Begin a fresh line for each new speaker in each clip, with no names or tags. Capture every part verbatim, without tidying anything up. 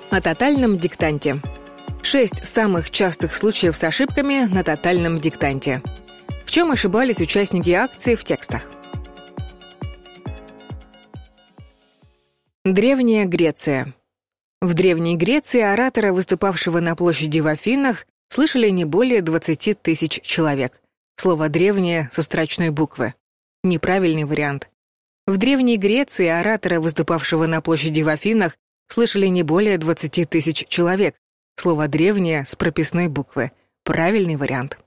О тотальном диктанте. Шесть самых частых случаев с ошибками на тотальном диктанте. В чем ошибались участники акции в текстах? Древняя Греция. В Древней Греции оратора, выступавшего на площади в Афинах, слышали не более двадцати тысяч человек. Слово «древнее» со строчной буквы. Неправильный вариант. В Древней Греции оратора, выступавшего на площади в Афинах, слышали не более двадцати тысяч человек. Слово «древнее» с прописной буквы. Правильный вариант.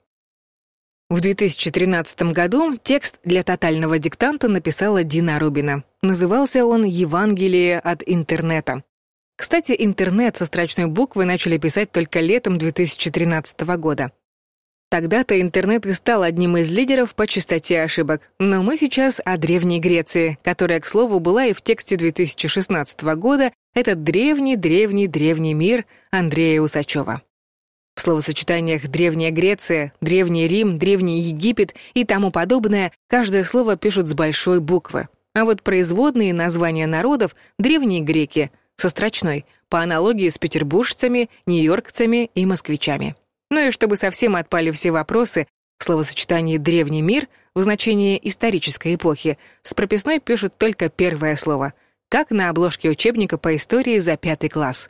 В две тысячи тринадцатом году текст для тотального диктанта написала Дина Рубина. Назывался он «Евангелие от интернета». Кстати, интернет со строчной буквы начали писать только летом две тысячи тринадцатого года. Тогда-то интернет и стал одним из лидеров по частоте ошибок. Но мы сейчас о Древней Греции, которая, к слову, была и в тексте две тысячи шестнадцатого года, этот древний-древний-древний мир Андрея Усачева. В словосочетаниях «Древняя Греция», «Древний Рим», «Древний Египет» и тому подобное каждое слово пишут с большой буквы. А вот производные названия народов — древние греки, со строчной, по аналогии с петербуржцами, нью-йоркцами и москвичами. Ну и чтобы совсем отпали все вопросы, в словосочетании «древний мир» в значении исторической эпохи с прописной пишут только первое слово, как на обложке учебника по истории за пятый класс.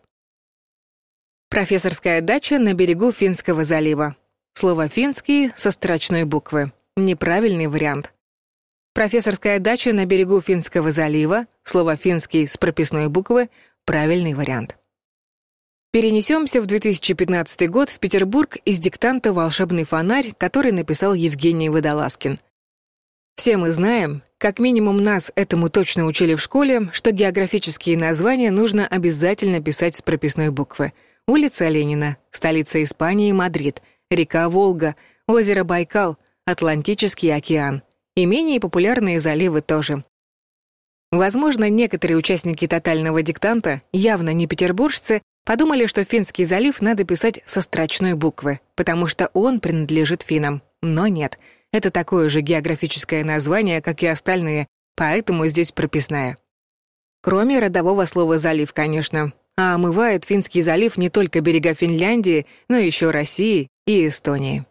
Профессорская дача на берегу Финского залива. Слово «финский» со строчной буквы. Неправильный вариант. Профессорская дача на берегу Финского залива. Слово «финский» с прописной буквы. Правильный вариант. Перенесемся в две тысячи пятнадцатый год в Петербург из диктанта «Волшебный фонарь», который написал Евгений Водолазкин. Все мы знаем, как минимум нас этому точно учили в школе, что географические названия нужно обязательно писать с прописной буквы. Улица Ленина, столица Испании Мадрид, река Волга, озеро Байкал, Атлантический океан. И менее популярные заливы тоже. Возможно, некоторые участники тотального диктанта, явно не петербуржцы, подумали, что Финский залив надо писать со строчной буквы, потому что он принадлежит финнам. Но нет, это такое же географическое название, как и остальные, поэтому здесь прописная. Кроме родового слова «залив», конечно. А омывает Финский залив не только берега Финляндии, но еще России и Эстонии.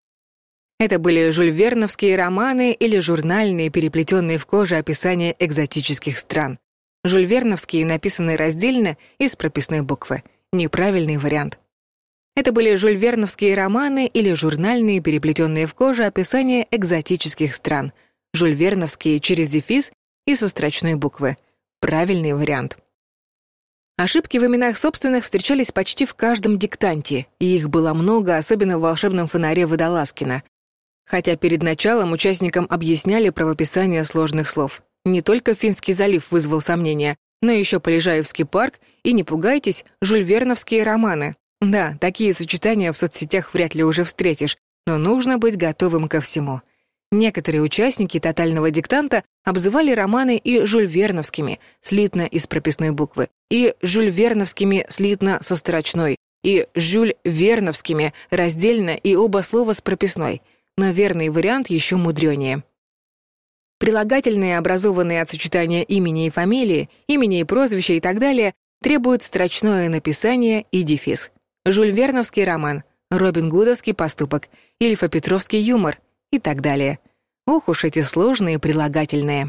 Это были жюльверновские романы или журнальные, переплетенные в коже описания экзотических стран. Жюльверновские написаны раздельно и с прописной буквы. Неправильный вариант. Это были жюльверновские романы или журнальные, переплетенные в коже описания экзотических стран. Жюльверновские через дефис и со строчной буквы. Правильный вариант. Ошибки в именах собственных встречались почти в каждом диктанте, и их было много, особенно в «Волшебном фонаре» Водолазкина. Хотя перед началом участникам объясняли правописание сложных слов. Не только Финский залив вызвал сомнения, но еще Полежаевский парк и, не пугайтесь, жюльверновские романы. Да, такие сочетания в соцсетях вряд ли уже встретишь, но нужно быть готовым ко всему. Некоторые участники тотального диктанта обзывали романы и жюльверновскими, слитно из прописной буквы, и жюльверновскими слитно со строчной, и жюльверновскими раздельно и оба слова с прописной. Но верный вариант еще мудренее. Прилагательные, образованные от сочетания имени и фамилии, имени и прозвища и так далее, требуют строчное написание и дефис. Жюльверновский роман, Робин Гудовский поступок, Ильфа-Петровский юмор и так далее. Ох уж эти сложные прилагательные.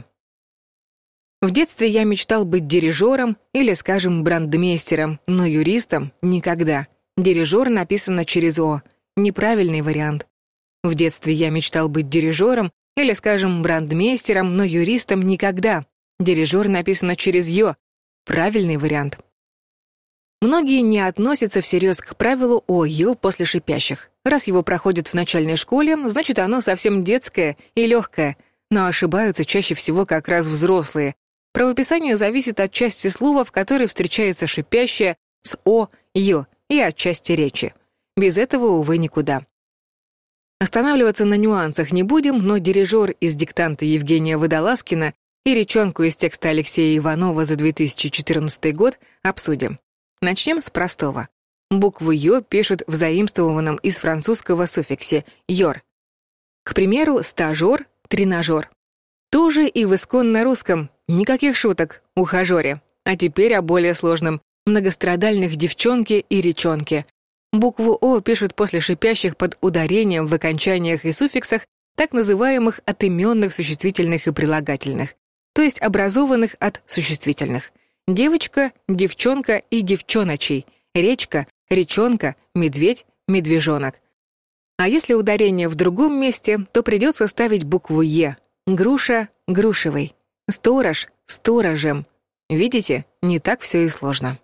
В детстве я мечтал быть дирижером или, скажем, брандмейстером, но юристом — никогда. Дирижер написано через «о». Неправильный вариант. В детстве я мечтал быть дирижером или, скажем, брандмейстером, но юристом никогда. Дирижер написано через «ё». Правильный вариант. Многие не относятся всерьез к правилу «о-ё» после шипящих. Раз его проходят в начальной школе, значит, оно совсем детское и легкое. Но ошибаются чаще всего как раз взрослые. Правописание зависит от части слова, в которой встречается шипящее с «о-ё» и от части речи. Без этого, увы, никуда. Останавливаться на нюансах не будем, но дирижер из диктанта Евгения Водолазкина и речонку из текста Алексея Иванова за две тысячи четырнадцатый год обсудим. Начнем с простого. Букву «ё» пишут в заимствованном из французского суффиксе «ёр». К примеру, стажер, тренажер. Тоже и в исконно русском. Никаких шуток, ухажёре. А теперь о более сложном. многострадальных девчонки и речонки. Букву «о» пишут после шипящих под ударением в окончаниях и суффиксах так называемых отыменных существительных и прилагательных, то есть образованных от существительных. Девочка, девчонка и девчоночий, речка, речонка, медведь, медвежонок. А если ударение в другом месте, то придется ставить букву «е». Груша — грушевый, сторож — сторожем. Видите, не так все и сложно.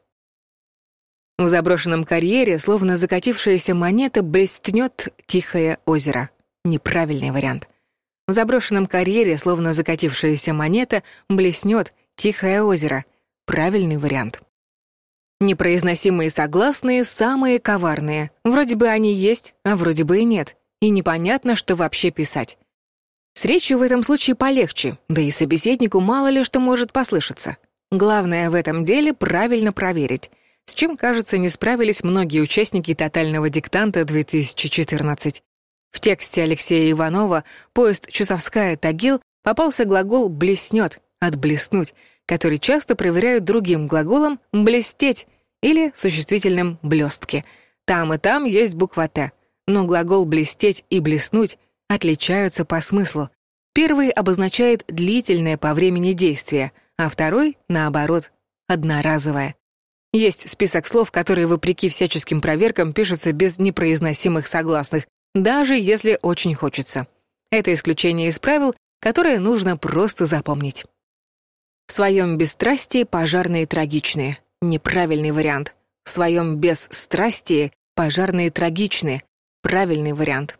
В заброшенном карьере, словно закатившаяся монета, блеснет тихое озеро. Неправильный вариант. В заброшенном карьере, словно закатившаяся монета, блеснет тихое озеро. Правильный вариант. Непроизносимые согласные самые коварные. Вроде бы они есть, а вроде бы и нет. И непонятно, что вообще писать. С речью в этом случае полегче, да и собеседнику мало ли что может послышаться. Главное в этом деле правильно проверить, с чем, кажется, не справились многие участники тотального диктанта две тысячи четырнадцать. В тексте Алексея Иванова «Поезд Чусовская-Тагил» попался глагол «блеснет» — «отблеснуть», который часто проверяют другим глаголом «блестеть» или существительным «блестки». Там и там есть буква «т», но глагол «блестеть» и «блеснуть» отличаются по смыслу. Первый обозначает длительное по времени действие, а второй, наоборот, одноразовое. Есть список слов, которые, вопреки всяческим проверкам, пишутся без непроизносимых согласных, даже если очень хочется. Это исключение из правил, которое нужно просто запомнить. В своем бесстрастии пожарные трагичные. Неправильный вариант. В своем бесстрастии пожарные трагичные. Правильный вариант.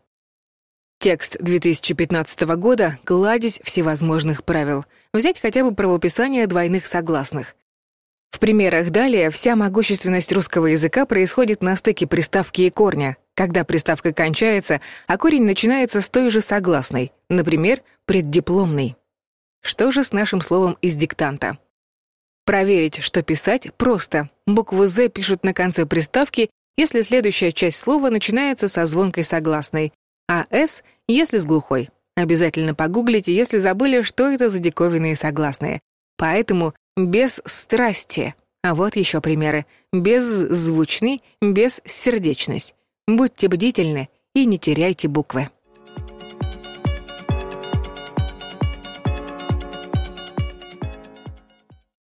Текст две тысячи пятнадцатого года — кладезь всевозможных правил. Взять хотя бы правописание двойных согласных. В примерах далее вся могущественность русского языка происходит на стыке приставки и корня, когда приставка кончается, а корень начинается с той же согласной, например, преддипломный. Что же с нашим словом из диктанта? Проверить, что писать, просто. Букву «з» пишут на конце приставки, если следующая часть слова начинается со звонкой согласной, а «с» — если с глухой. Обязательно погуглите, если забыли, что это за диковинные согласные. Поэтому бесстрастие. А вот еще примеры. Беззвучный, бессердечность. Будьте бдительны и не теряйте буквы.